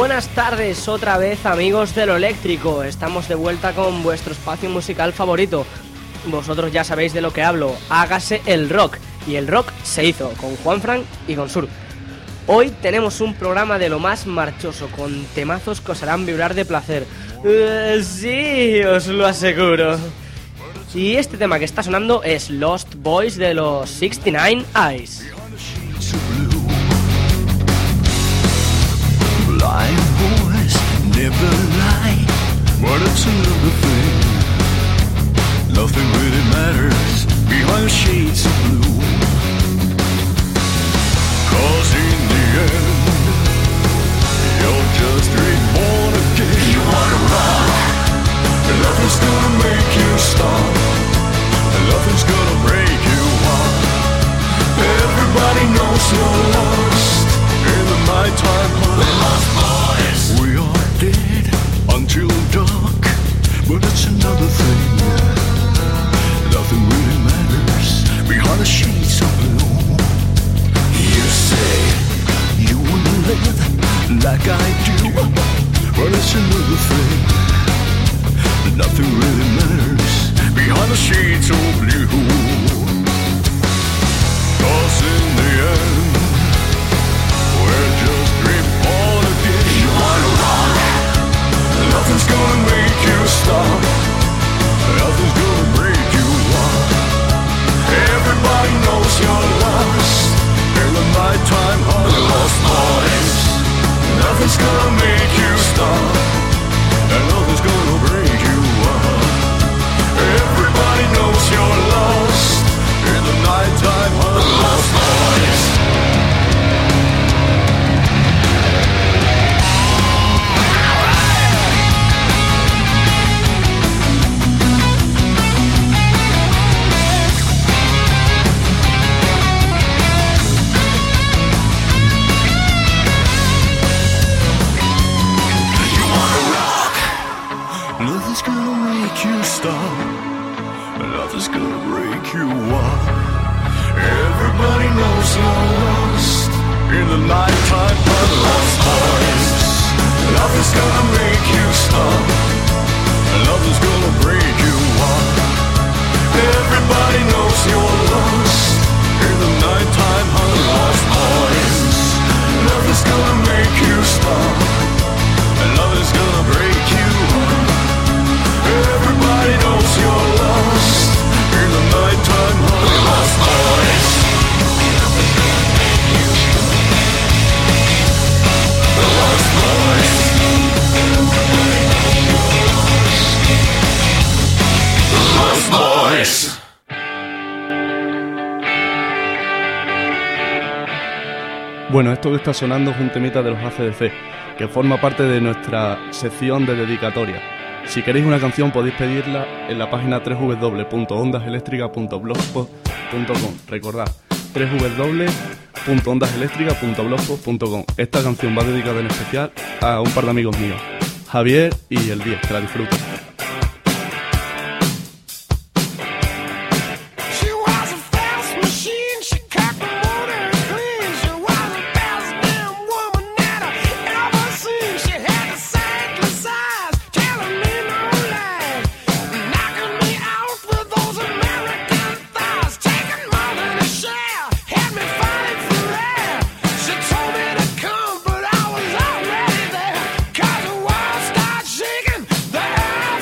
Buenas tardes otra vez, amigos de lo eléctrico. Estamos de vuelta con vuestro espacio musical favorito. Vosotros ya sabéis de lo que hablo. Hágase el rock. Y el rock se hizo con Juanfran y con Sur. Hoy tenemos un programa de lo más marchoso, con temazos que os harán vibrar de placer. Sí, os lo aseguro. Y este tema que está sonando es Lost Boys de los 69 Eyes. Blind boys never lie, but it's another thing. Nothing really matters behind the shades of blue. 'Cause in the end, you're just reborn again. You wanna rock, nothing's gonna make you stop, nothing's gonna break you up. Everybody knows you're lost in the nighttime hunt. The Lost Boys. We are dead until dark, but it's another thing. Nothing really matters behind the shades of blue. You say you wanna live like I do, but it's another thing. Nothing really matters behind the shades of blue. 'Cause in the end, we're just reborn again. You wanna rock, nothing's gonna make you stop, nothing's gonna break you up. Everybody knows you're lost in the nighttime hunt. The Lost Boys. Nothing's gonna make you stop, and nothing's gonna break you up. Everybody knows you're lost in the nighttime hunt. The Lost Boys. Nothing's gonna make you stop, nothing's gonna break you up. Everybody knows you're lost in the nighttime by the Lost Boys. Nothing's gonna make you stop, nothing's gonna break you up. Everybody knows you're lost in the nighttime by the Lost Boys. Nothing's gonna make you stop, nothing's gonna break you up. Everybody knows you're lost in the nighttime hunt. The Lost Boys. The Lost Boys. The Lost Boys. Bueno, esto que está sonando es un temita de los AC/DC, que forma parte de nuestra sección de dedicatoria. Si queréis una canción podéis pedirla en la página www.ondaselectrica.blogspot.com. Recordad, www.ondaselectrica.blogspot.com. Esta canción va dedicada en especial a un par de amigos míos, Javier y el 10, que la disfruten. Come, but I was already there. 'Cause the world starts shaking, the earth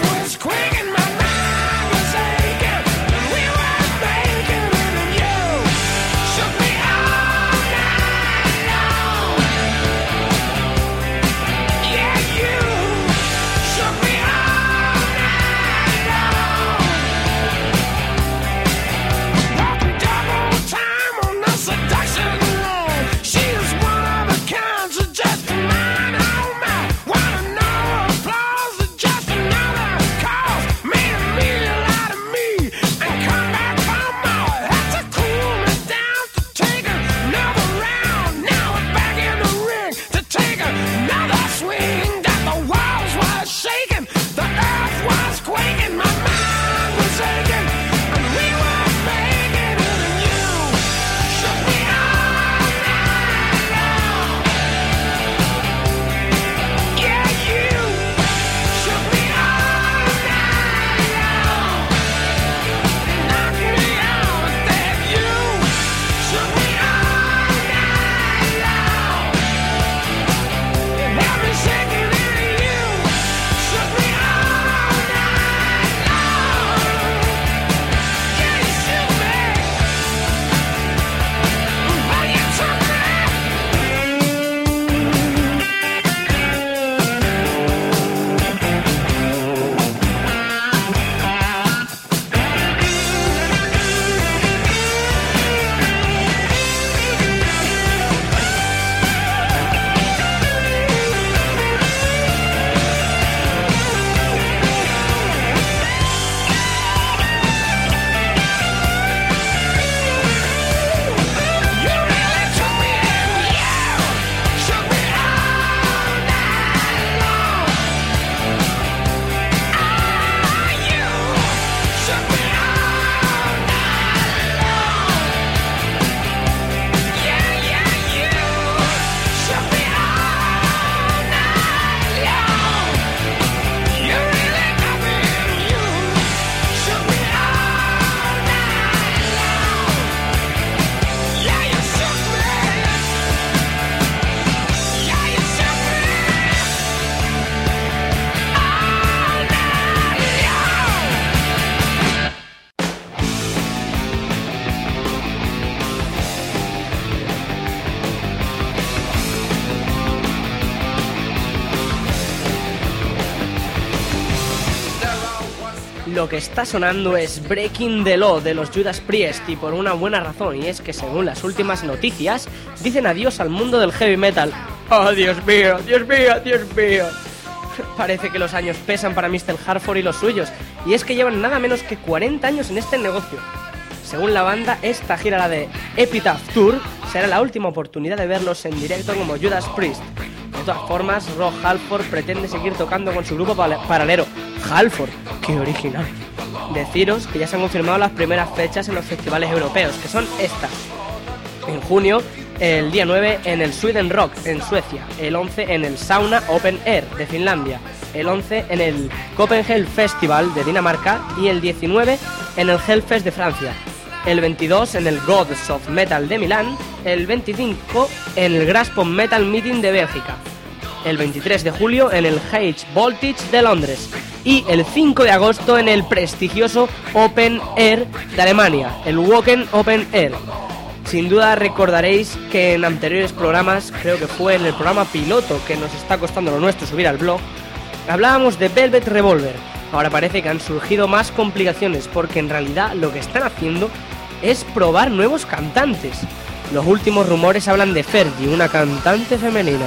Lo que está sonando es Breaking the Law de los Judas Priest, y por una buena razón, y es que según las últimas noticias dicen adiós al mundo del heavy metal. ¡Oh, Dios mío, Dios mío, Dios mío! Parece que los años pesan para Mr. Hardcore y los suyos, y es que llevan nada menos que 40 años en este negocio. Según la banda, esta gira, la de Epitaph Tour, será la última oportunidad de verlos en directo como Judas Priest. De todas formas, Rob Halford pretende seguir tocando con su grupo paralelo. Halford, ¡qué original! Deciros que ya se han confirmado las primeras fechas en los festivales europeos, que son estas. En junio, el día 9 en el Sweden Rock, en Suecia. El 11 en el Sauna Open Air, de Finlandia. El 11 en el Copenhagen Festival, de Dinamarca. Y el 19 en el Hellfest, de Francia. El 22 en el Gods of Metal de Milán, el 25 en el Graspop Metal Meeting de Bélgica, el 23 de julio en el High Voltage de Londres y el 5 de agosto en el prestigioso Open Air de Alemania, el Wacken Open Air. Sin duda recordaréis que en anteriores programas, creo que fue en el programa piloto que nos está costando lo nuestro subir al blog, hablábamos de Velvet Revolver. Ahora parece que han surgido más complicaciones porque en realidad lo que están haciendo es probar nuevos cantantes. Los últimos rumores hablan de Fergie, una cantante femenina.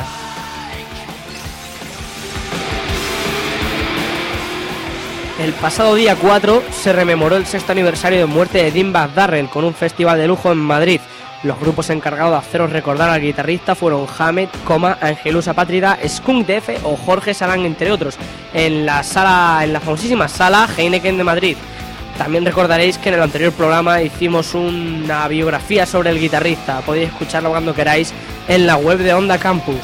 El pasado día 4 se rememoró el 6º aniversario de muerte de Dimebag Darrell con un festival de lujo en Madrid. Los grupos encargados de haceros recordar al guitarrista fueron Hamed, Angelus Apátrida, Skunk DF o Jorge Salán, entre otros, en la famosísima sala Heineken de Madrid. También recordaréis que en el anterior programa hicimos una biografía sobre el guitarrista. Podéis escucharlo cuando queráis en la web de Onda Campus.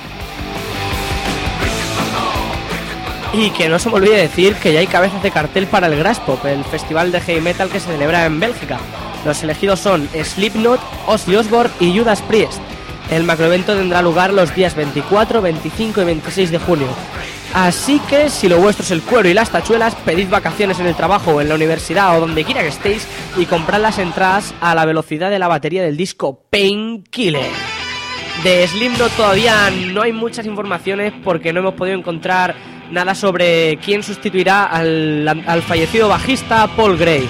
Y que no se me olvide decir que ya hay cabezas de cartel para el Graspop, el festival de heavy metal que se celebra en Bélgica. Los elegidos son Slipknot, Ozzy Osbourne y Judas Priest. El macroevento tendrá lugar los días 24, 25 y 26 de junio. Así que si lo vuestro es el cuero y las tachuelas, pedid vacaciones en el trabajo o en la universidad o donde quiera que estéis y comprad las entradas a la velocidad de la batería del disco Painkiller. De Slipknot todavía no hay muchas informaciones porque no hemos podido encontrar nada sobre quién sustituirá al fallecido bajista Paul Gray.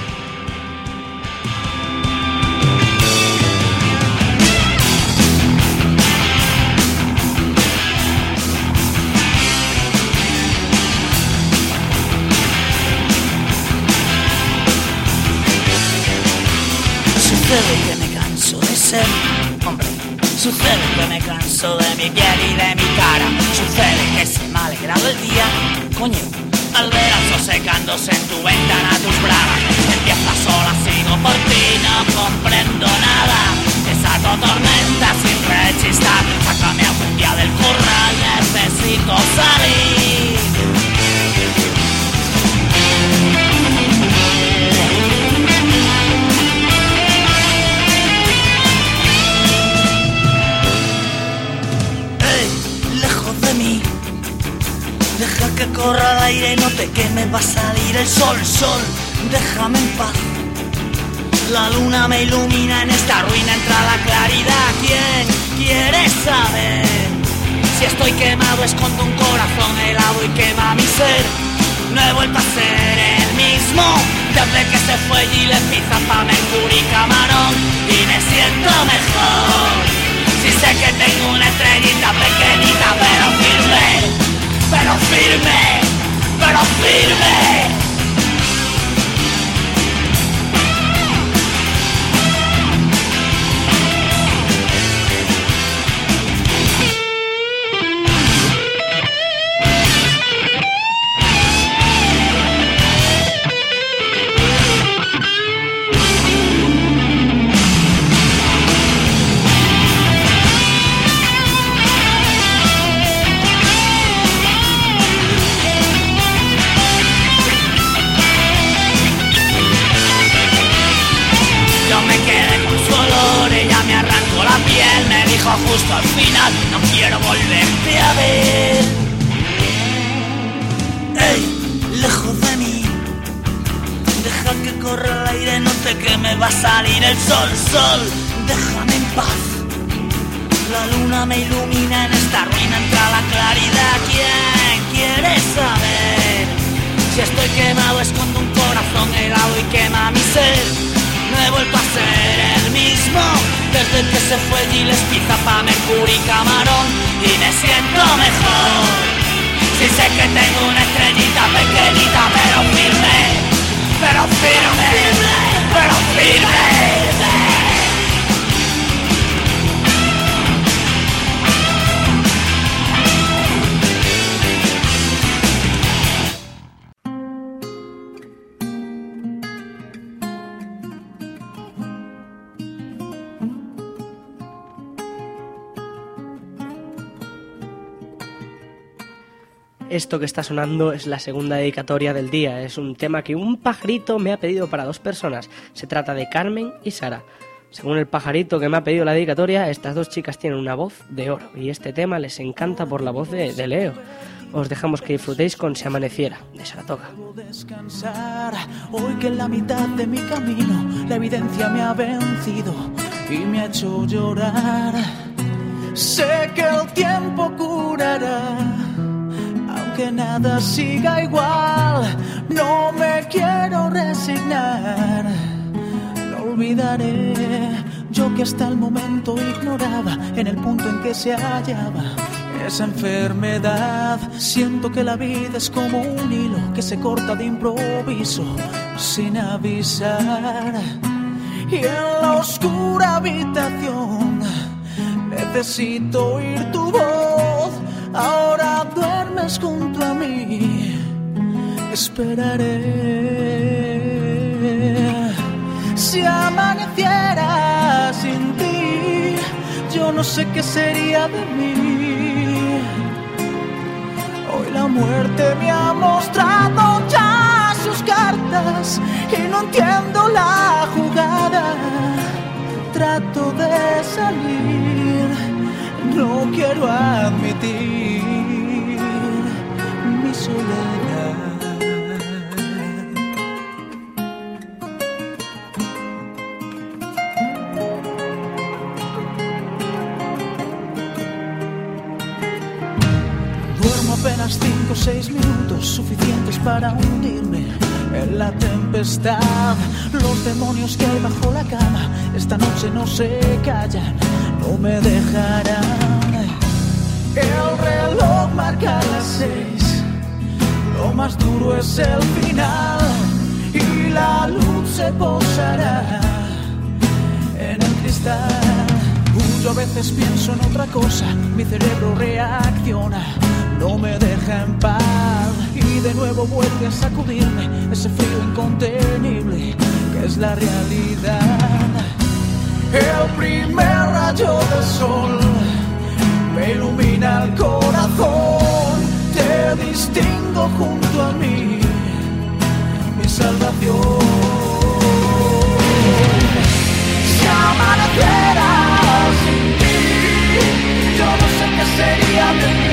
Sucede que me canso de ser hombre. Sucede que me canso de mi piel y de mi cara. Sucede que se me ha alegrado el día, coño, al ver al sol secándose en tu ventana tus bragas. Empieza sola, sigo por ti, no comprendo nada. Desato tormenta sin rechistar. Sácame algún día del corral, necesito salir. Deja que corra el aire y note que me va a salir el sol, sol, déjame en paz. La luna me ilumina, en esta ruina entra la claridad. ¿Quién quiere saber? Si estoy quemado, escondo un corazón helado y quema mi ser. No he vuelto a ser el mismo desde que se fue Gilles Pizza pa' Mercury Camarón. Y me siento mejor. Si sé que tengo una estrellita pequeñita pero firme. Pero firme, pero firme. Justo al final, no quiero volverte a ver. Ey, lejos de mí, deja que corra el aire, note que me va a salir el sol, sol, déjame en paz. La luna me ilumina, en esta ruina entra la claridad. ¿Quién quiere saber? Si estoy quemado, escondo un corazón marrón helado y quema mi ser. No he vuelto a ser el mismo desde que se fue Giles Pizza pa' Mercury Camarón. Y me siento mejor. Si sé que tengo una estrellita pequeñita, pero firme, pero firme, pero firme. Esto que está sonando es la segunda dedicatoria del día. Es un tema que un pajarito me ha pedido para 2 personas. Se trata de Carmen y Sara. Según el pajarito que me ha pedido la dedicatoria, estas 2 chicas tienen una voz de oro y este tema les encanta por la voz de Leo. Os dejamos que disfrutéis con Si amaneciera, de Saratoga. Descansar, hoy que en la mitad de mi camino la evidencia me ha vencido y me ha hecho llorar. Sé que el tiempo curará, aunque nada siga igual, no me quiero resignar. No olvidaré, yo que hasta el momento ignoraba en el punto en que se hallaba esa enfermedad. Siento que la vida es como un hilo que se corta de improviso, sin avisar. Y en la oscura habitación necesito oír tu voz. Ahora duermes junto a mí, esperaré. Si amaneciera sin ti, yo no sé qué sería de mí. Hoy la muerte me ha mostrado ya sus cartas y no entiendo la jugada. Trato de salir, no quiero admitir mi soledad. Duermo apenas 5 o 6 minutos, suficientes para hundirme en la tempestad. Los demonios que hay bajo la cama esta noche no se callan, no me dejarán. El reloj marca las 6, lo más duro es el final y la luz se posará en el cristal. Yo a veces pienso en otra cosa, mi cerebro reacciona, no me deja en paz y de nuevo vuelve a sacudirme ese frío incontenible que es la realidad. El primer rayo del sol me ilumina el corazón, te distingo junto a mí, mi salvación. Si amaneciera sin ti, yo no sé qué sería de mí.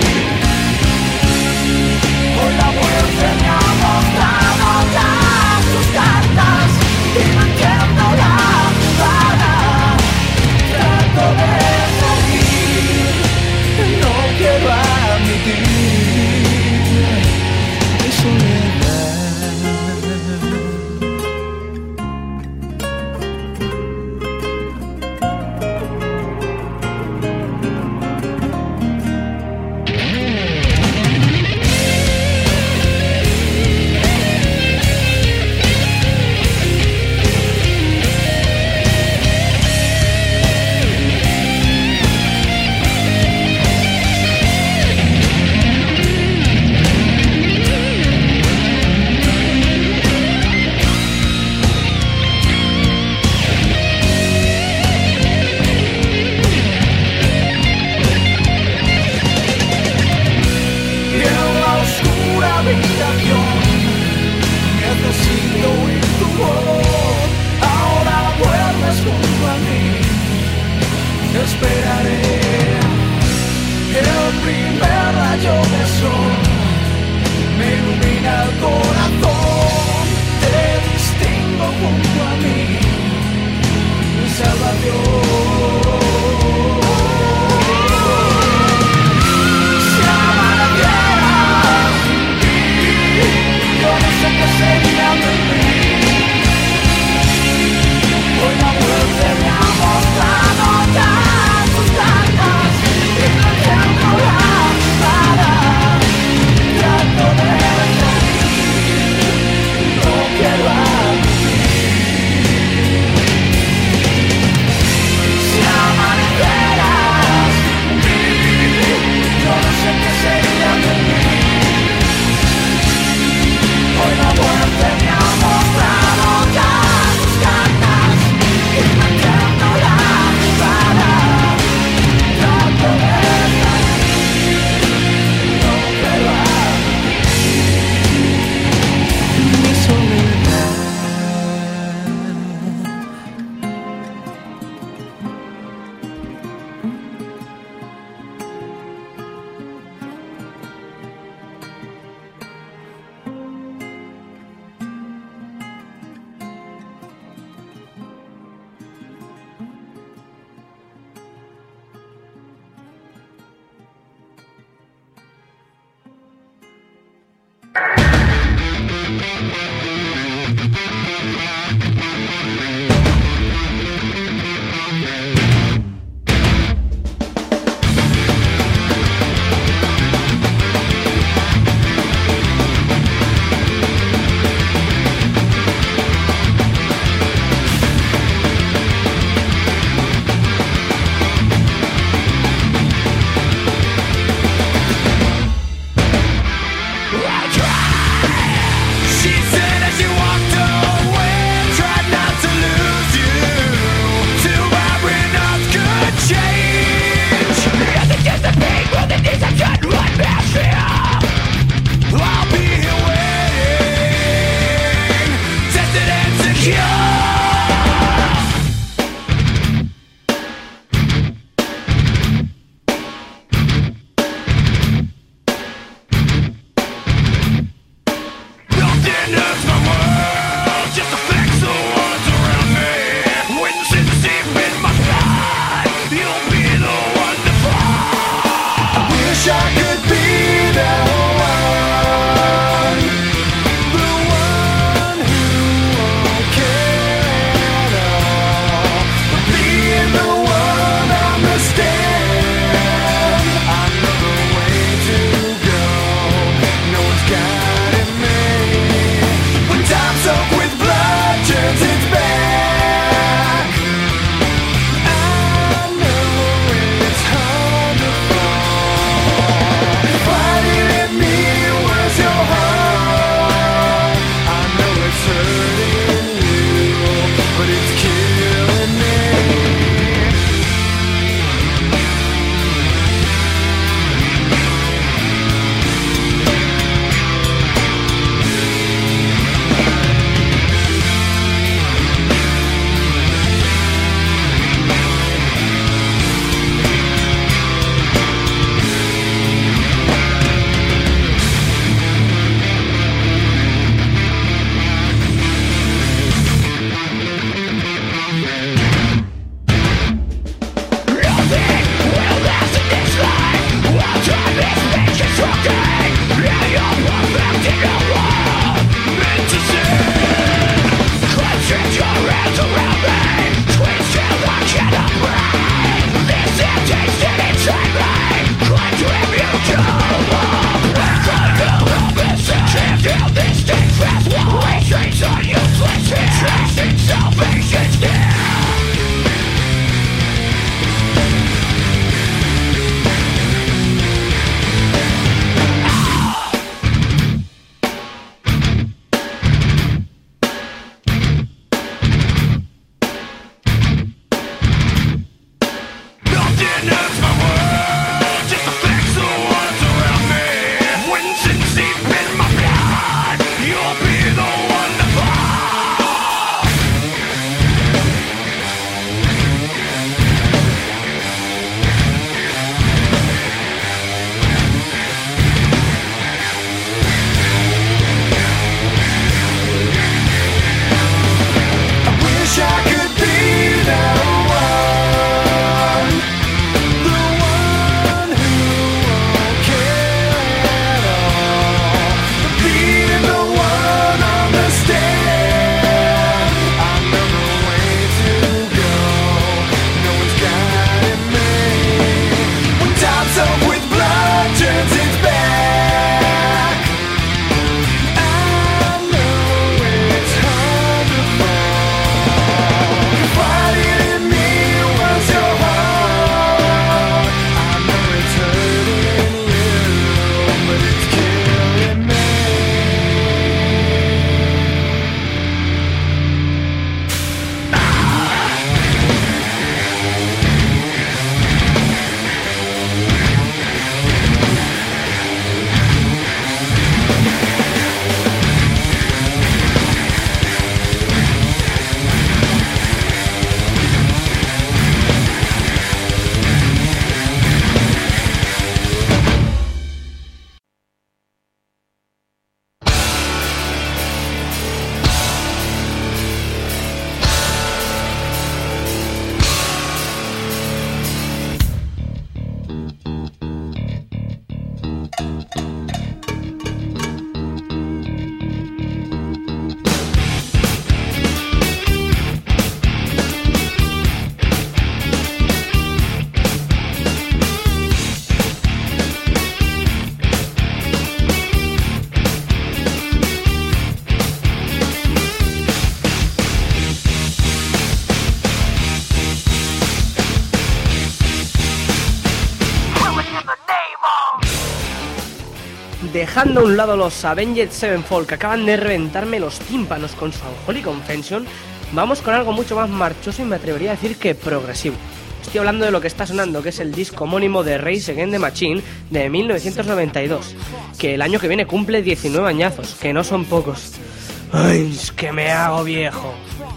Hoy la muerte me ha mostrado ya sus cartas y no entiendo la jugada. Trato de salir, no quiero admitir mi soledad. Necesito oír tu voz, ahora vuelves junto a mí, te esperaré. El primer rayo de sol me ilumina el corazón, te distingo junto a mí, mi salvación. Sería de mí. Dejando a un lado los Avenged Sevenfold que acaban de reventarme los tímpanos con su Unholy Confession, vamos con algo mucho más marchoso y me atrevería a decir que progresivo. Estoy hablando de lo que está sonando, que es el disco homónimo de Rage Against the Machine de 1992, que el año que viene cumple 19 añazos, que no son pocos. ¡Ay, es que me hago viejo!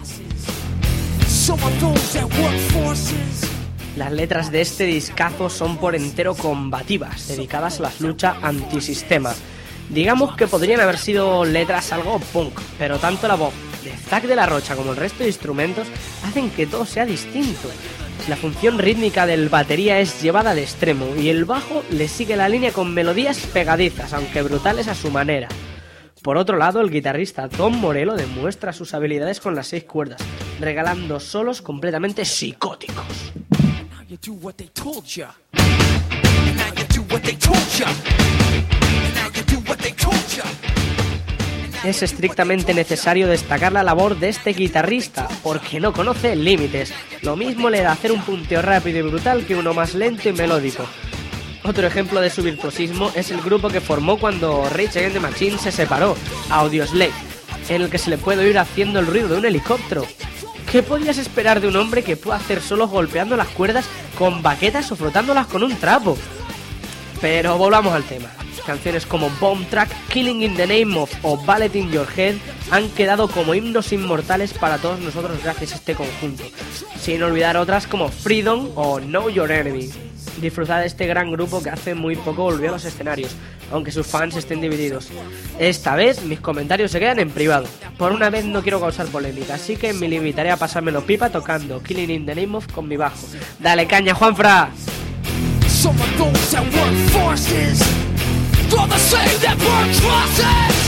Las letras de este discazo son por entero combativas, dedicadas a la lucha antisistema. Digamos que podrían haber sido letras algo punk, pero tanto la voz de Zack de la Rocha como el resto de instrumentos hacen que todo sea distinto. La función rítmica del batería es llevada al extremo y el bajo le sigue la línea con melodías pegadizas, aunque brutales a su manera. Por otro lado, el guitarrista Tom Morello demuestra sus habilidades con las 6 cuerdas, regalando solos completamente psicóticos. You do what they told ya. Now you do what they told ya. Now you do what they told ya. Es estrictamente necesario destacar la labor de este guitarrista, porque no conoce límites. Lo mismo le da hacer un punteo rápido y brutal que uno más lento y melódico. Otro ejemplo de su virtuosismo es el grupo que formó cuando Rage Against the Machine se separó, Audioslave, en el que se le puede oír haciendo el ruido de un helicóptero. ¿Qué podías esperar de un hombre que pueda hacer solos golpeando las cuerdas con baquetas o frotándolas con un trapo? Pero volvamos al tema. Canciones como Bomb Track, Killing in the Name of o Ballet in Your Head han quedado como himnos inmortales para todos nosotros gracias a este conjunto, sin olvidar otras como Freedom o Know Your Enemy. Disfrutad de este gran grupo que hace muy poco volvió a los escenarios, aunque sus fans estén divididos. Esta vez mis comentarios se quedan en privado. Por una vez no quiero causar polémica, así que me limitaré a pasármelo pipa tocando Killing in the Name of con mi bajo. ¡Dale caña, Juanfra! Some of those that work forces, all the same that burn crosses.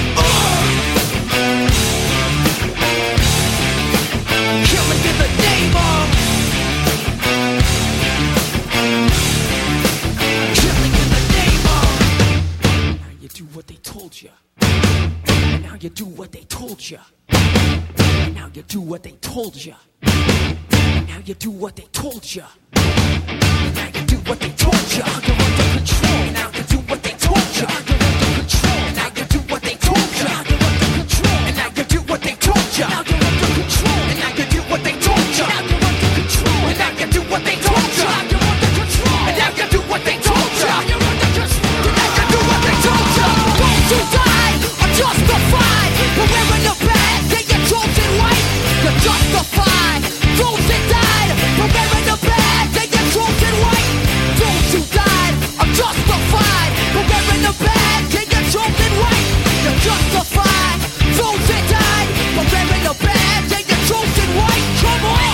Killing in the name of. Killing in the name of. Now you do what they told you. Now you do what they told you. Now you do what they told you. Now you do what they told you. Now you do what they told you. You're under control. Now you do what they told you. You're under control. Now you do what they told you. You're under control. And now you do what they told you. Now you're under control. And now you do what they told you. Now you're under control. And now you do what they told you. Now you're under control. And now you do what they told you. Now you're under control. And now you do what they told you. Those who died are justified. But wearing the bad, they get chosen white. You're justified. Those that died, but wearing the bad, they get chosen white. Those who died are justified. But wearing the bad, they get chosen white. You're justified. Those that died, but wearing the bad, they get chosen white. Come on.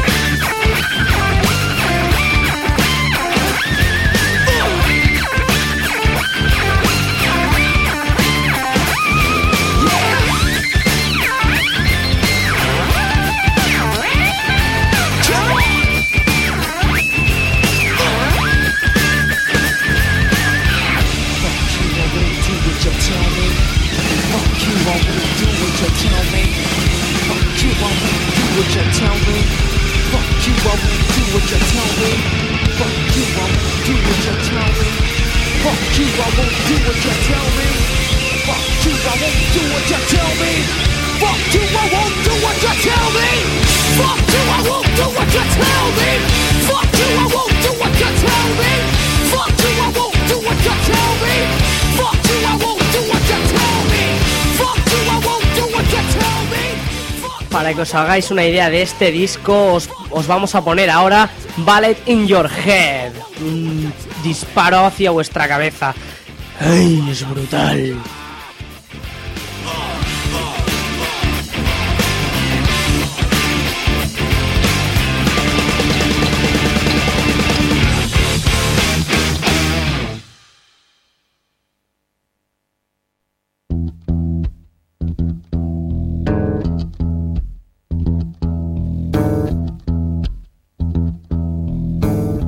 Para que os hagáis una idea de este disco, os vamos a poner ahora Ballet in Your Head. Un disparo hacia vuestra cabeza. ¡Ay, es brutal!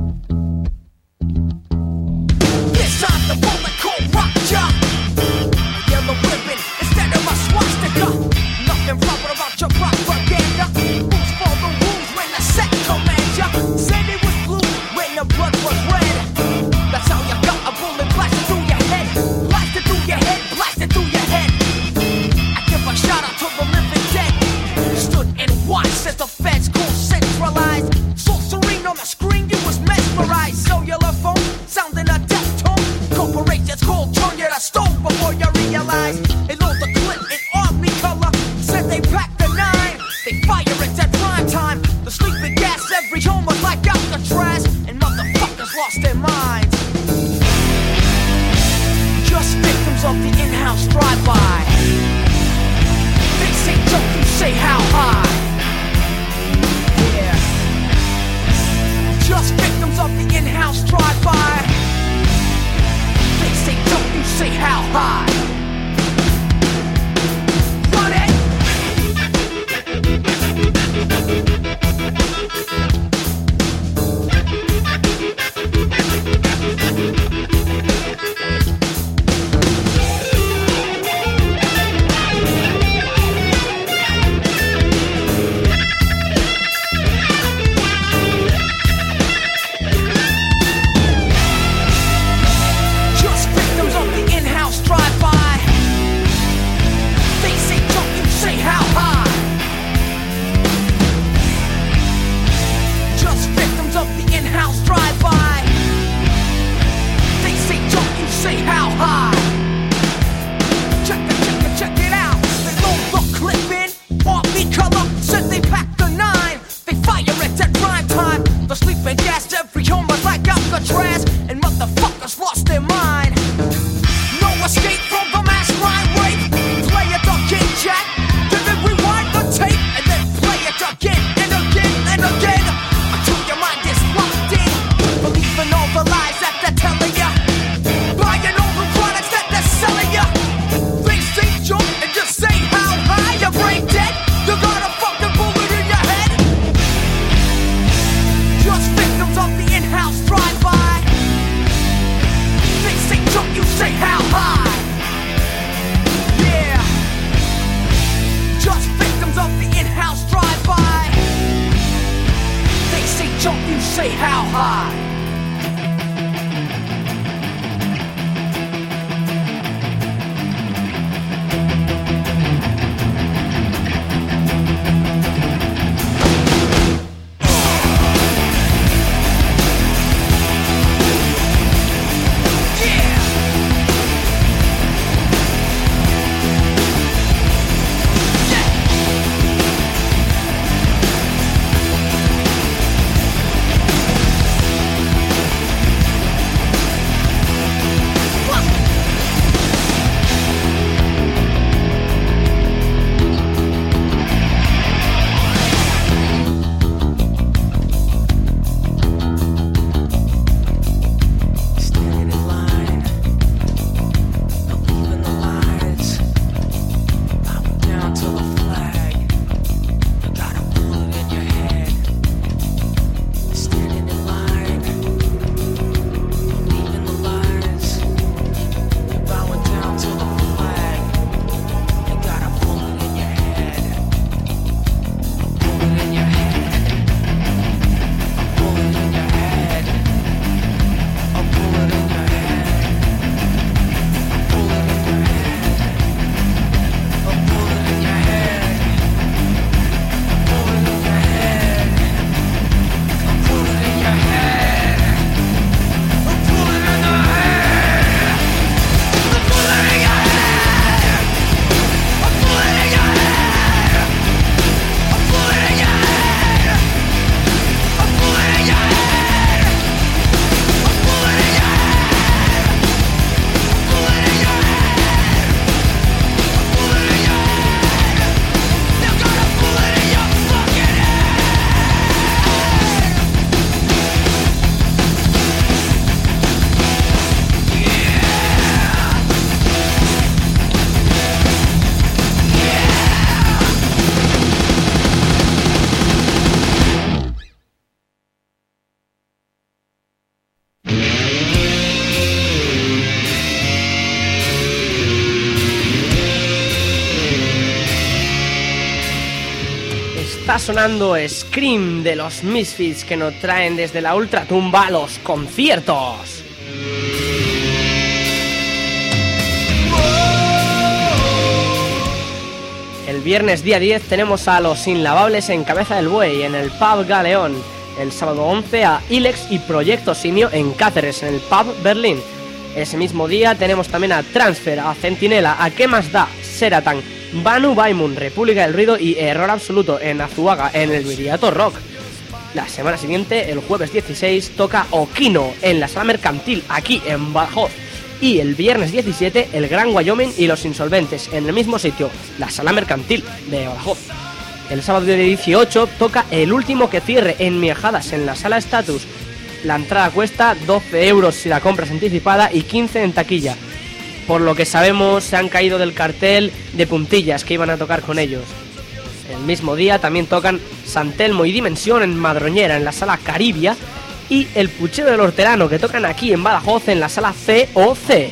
This time the moment cold rock ya. materialized in all the glint and army color. Said they packed the 9, they fire it at prime time. The sleeping gas every home was like Alcatraz, and motherfuckers lost their minds. Just victims of the in-house drive-by. They say don't you say how high. Yeah. Just victims of the in-house drive-by. They say don't you say how high. Run it. Está sonando Scream de los Misfits, que nos traen desde la ultratumba los conciertos. El viernes día 10 tenemos a Los Inlavables en Cabeza del Buey en el Pub Galeón. El sábado 11 a Ilex y Proyecto Simio en Cáceres en el Pub Berlín. Ese mismo día tenemos también a Transfer, a Centinela, a ¿Qué más da?, Seratan, Banu Baimun, República del Ruido y Error Absoluto en Azuaga, en el Viriato Rock. La semana siguiente, el jueves 16, toca Okino en la Sala Mercantil, aquí en Badajoz. Y el viernes 17, el Gran Wyoming y Los Insolventes, en el mismo sitio, la Sala Mercantil de Badajoz. El sábado día 18 toca El Último que Cierre en Miajadas, en la Sala Status. La entrada cuesta 12 euros si la compras anticipada y 15 en taquilla. Por lo que sabemos, se han caído del cartel de puntillas que iban a tocar con ellos. El mismo día también tocan San Telmo y Dimensión en Madroñera, en la Sala Caribia, y El Puchero del Hortelano, que tocan aquí en Badajoz, en la Sala COC.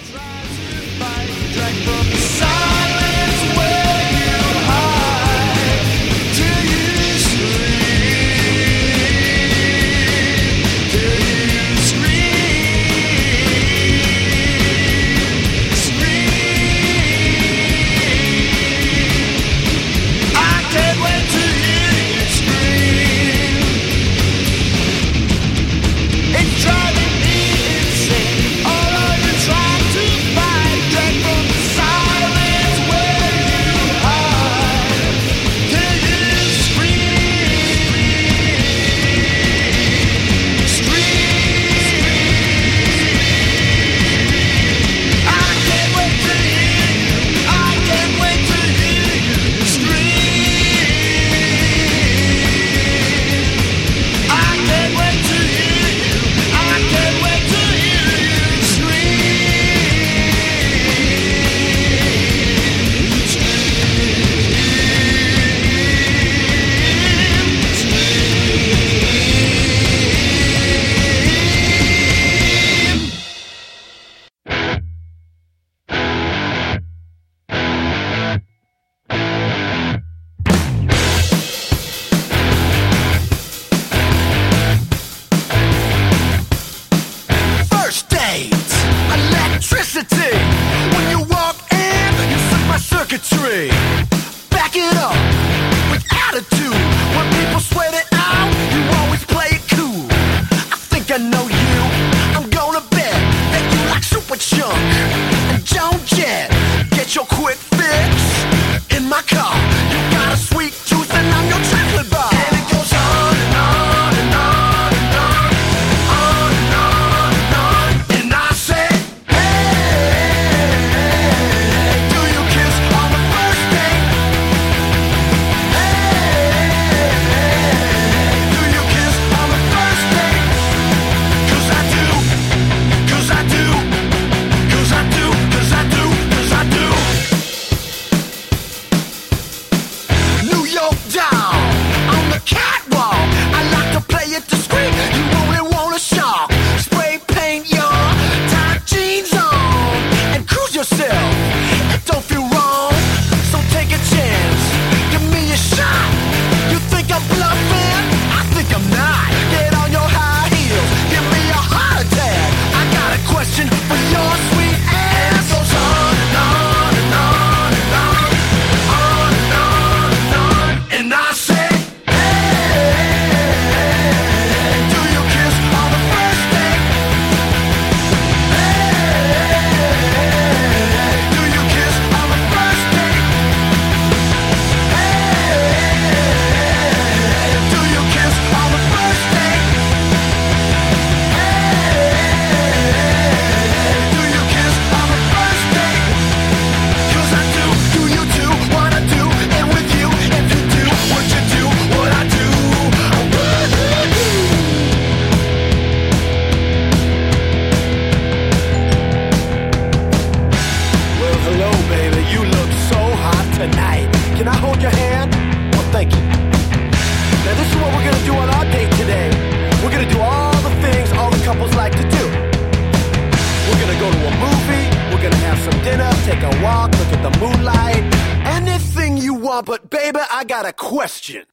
But baby, I got a question.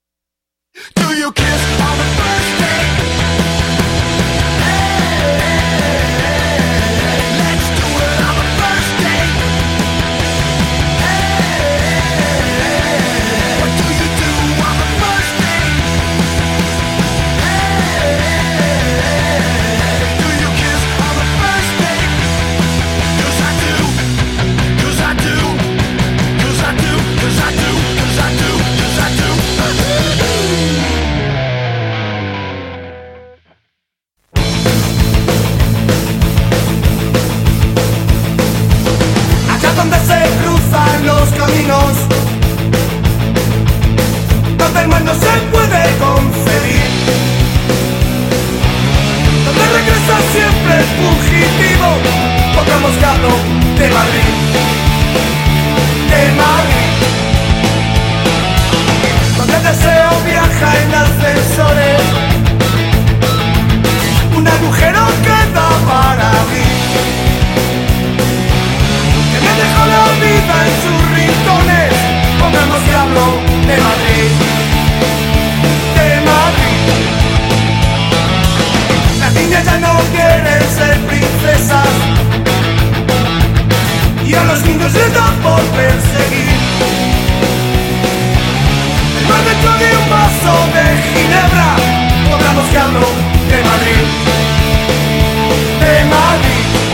Do you kiss on the first date? Hey, let's do it on the first date. Hey, what do you do on the first date? Hey, do you kiss on the first date? donde se cruzan los caminos, donde el mal no se puede concebir, donde regresa siempre el fugitivo. Pongamos que hablo de Madrid, de Madrid, donde el deseo viaja en ascensores, un agujero queda para mí, que me dejó la vida en sus rincones. Pongamos que hablo de Madrid, de Madrid. Las niñas ya no quieren ser princesas y a los niños les da por perseguir. El mar dentro de un vaso de ginebra. Pongamos que hablo de Madrid, de Madrid.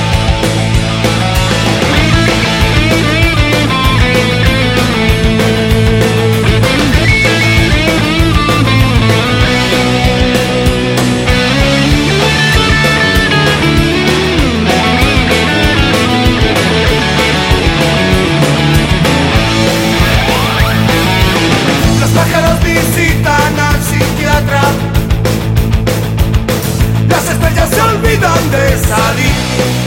Los pájaros visitan al psiquiatra, las estrellas se olvidan de salir.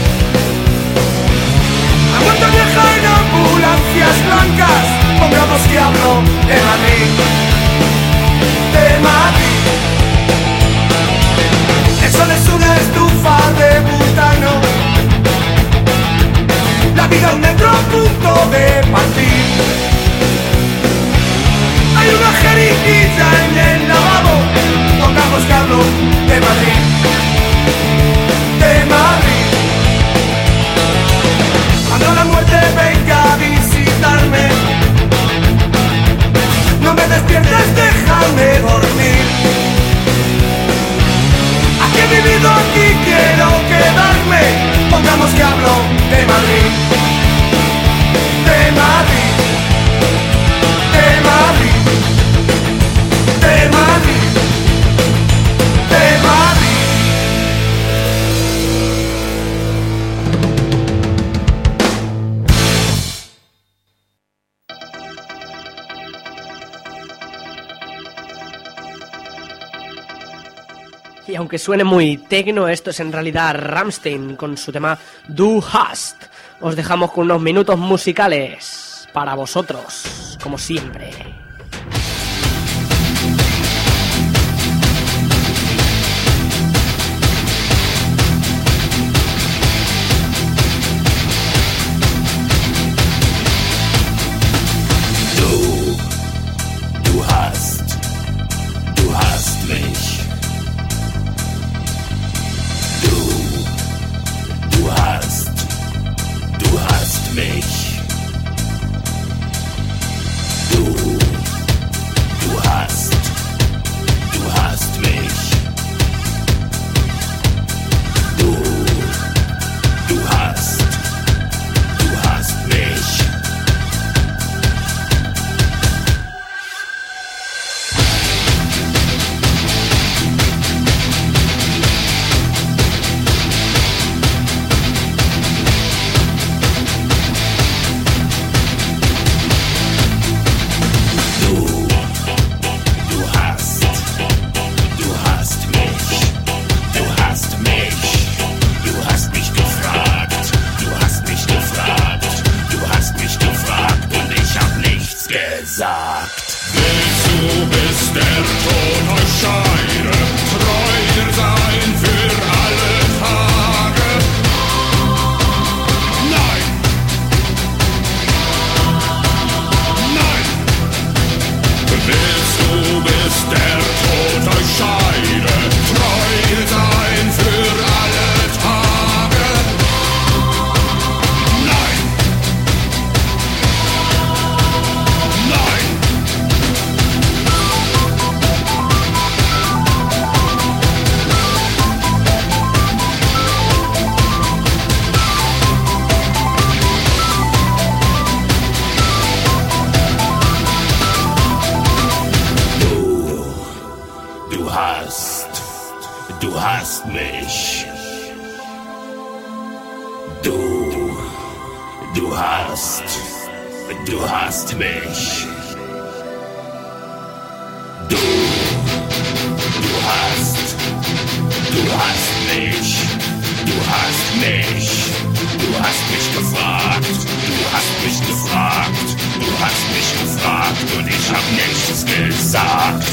La muerte viaja en ambulancias blancas. Pongamos que hablo de Madrid, de Madrid. El sol es una estufa de butano, la vida un metro a punto de partir. Hay una jeringuilla en el lavabo. Pongamos que hablo de Madrid, de Madrid. Cuando la muerte venga a visitarme, no me despiertes, déjame dormir. Aquí he vivido, aquí quiero quedarme. Pongamos que hablo de Madrid, de Madrid, de Madrid, de Madrid, de Madrid. Y aunque suene muy tecno, esto es en realidad Rammstein con su tema Du hast. Os dejamos con unos minutos musicales para vosotros, como siempre. Du hast mich. Du hast mich. Du hast mich. Du hast mich. hast mich. Du hast hast mich. Du hast mich gefragt und ich hab nichts gesagt.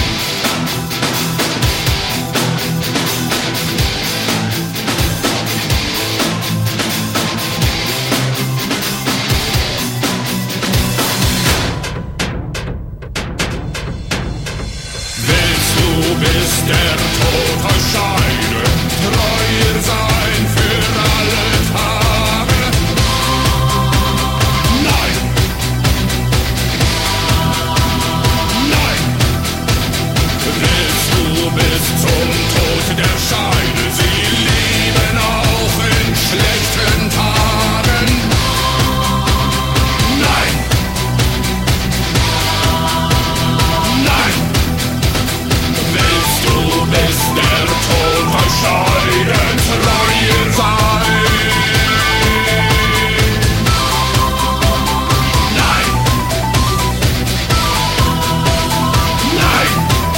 Willst du bis der Tod erscheinen, treuer sein für alle Tage? Nein! Nein! Willst du bis zum Tod der Scheide sie lieben, auch in schlechten Tagen? Nein! Nein! Willst du bis der Tod erscheinen, treuer sein? Nein! Nein!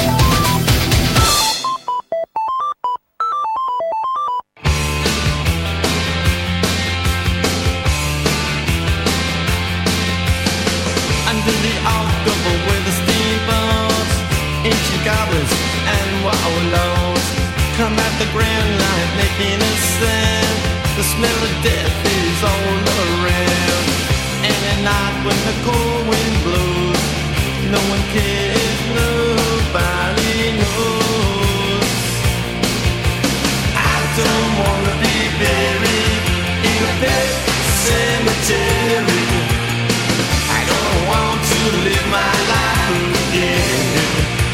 Under the outdoor with the steamboats, ancient goblins and wallows come at the grand line making a sound. The smell of death is all around. And at night when the cold wind blows, no one cares, nobody knows. I don't wanna be buried in a pet cemetery. I don't want to live my life again.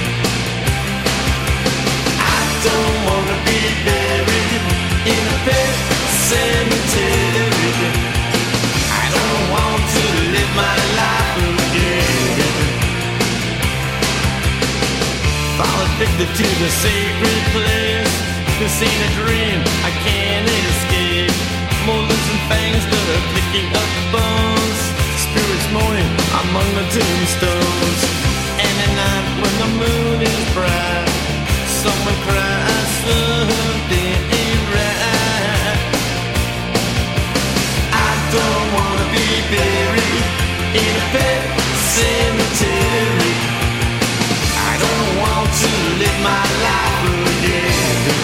I don't wanna be buried in a pet cemetery. I don't want to live my life again. Fall addicted to the sacred place. This ain't a dream, I can't escape. Molars and fangs that are picking up bones. Spirits moaning among the tombstones. And at night when the moon is bright, someone cries something ain't right. I don't wanna be buried in a pet cemetery. I don't want to live my life again.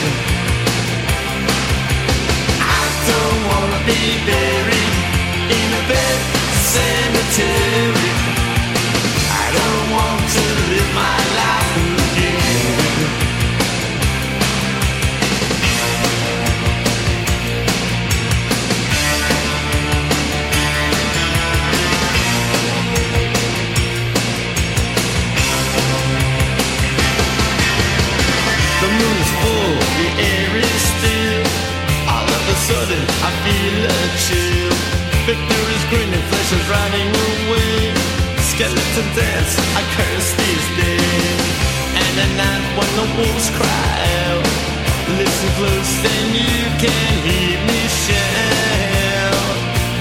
I don't wanna be buried in a pet cemetery. I don't want to live my life again. The moon is full, the air is still. All of a sudden I feel a chill. Victor is grinning, flesh is riding away. Skeleton dance, I curse these days. And at night when the wolves cry out, listen close and you can hear me shout.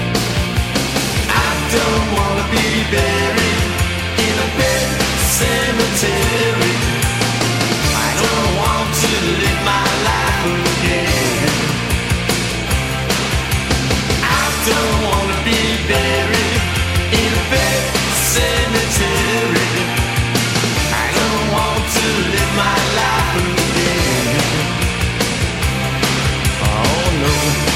I don't wanna be buried in a pet cemetery. I don't want to live my life again. I don't wanna be buried in a pet cemetery. I don't want to live my life again. Oh no.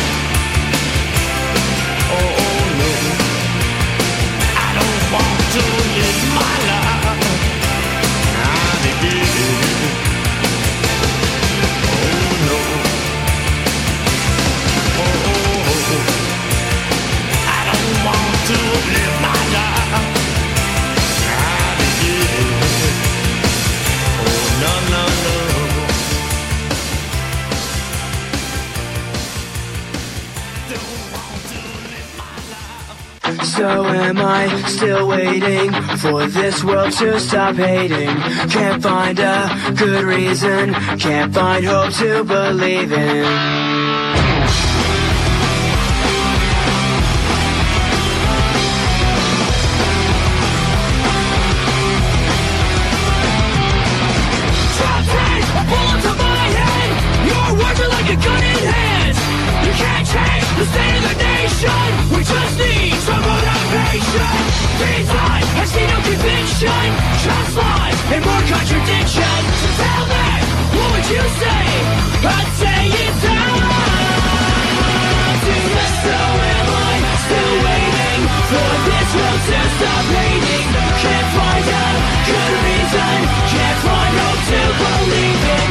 Oh no. I don't want to live my life again. Oh no. Oh. I don't want to live my life again. Oh no, no, no. Don't want to live my life. So am I still waiting for this world to stop hating? Can't find a good reason, can't find hope to believe in. you say? I'd say it's time to let go. Am I still waiting for this world to stop hating? Can't find a good reason, can't find hope to believe in.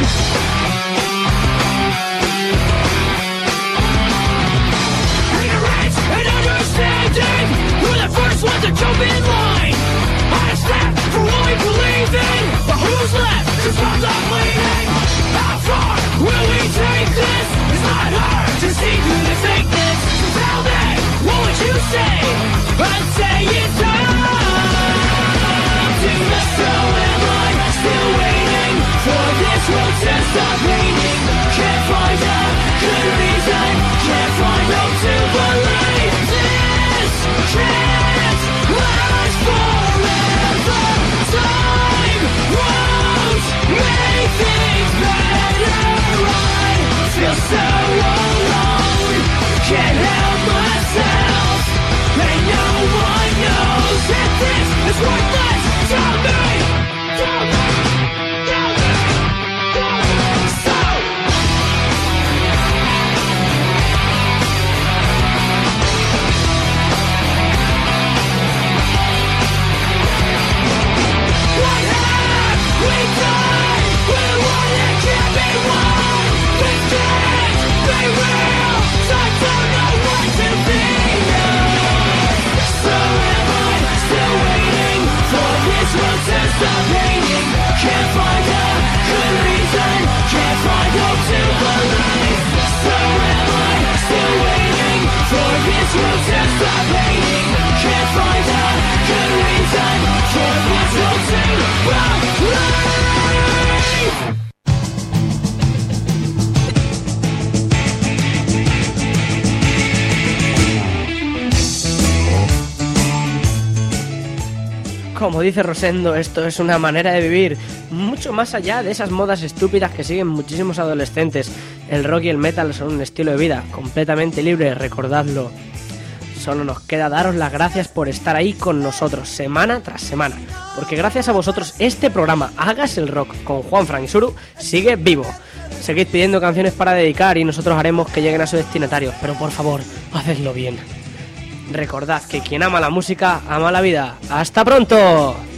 Ignorance and understanding, we're the first ones to jump in line. I stand for what we believe in, but who's left to stop the bleeding? How far will we take this? It's not hard to see through the fakeness. So tell me, what would you say? I'd say it's time to let go. Am I still waiting for this world to stop hating? Can't find a good reason, can't find hope to believe this can't last forever. Time won't make things better. I feel so alone, can't help myself, and no one knows that this is worthless to me. So what have we done with what it can't be won? We can't be real, so I don't know what to be. So am I still waiting for this world to stop hating? Can't find a good reason, can't find hope to believe. So am I still waiting for this world to stop hating? Can't find a good reason for this world to believe. Como dice Rosendo, esto es una manera de vivir, mucho más allá de esas modas estúpidas que siguen muchísimos adolescentes. El rock y el metal son un estilo de vida completamente libre, recordadlo. Solo nos queda daros las gracias por estar ahí con nosotros, semana tras semana, porque gracias a vosotros este programa Hágase el Rock con Juanfran y Suru sigue vivo. Seguid pidiendo canciones para dedicar y nosotros haremos que lleguen a su destinatario, pero por favor, hacedlo bien. Recordad que quien ama la música, ama la vida. ¡Hasta pronto!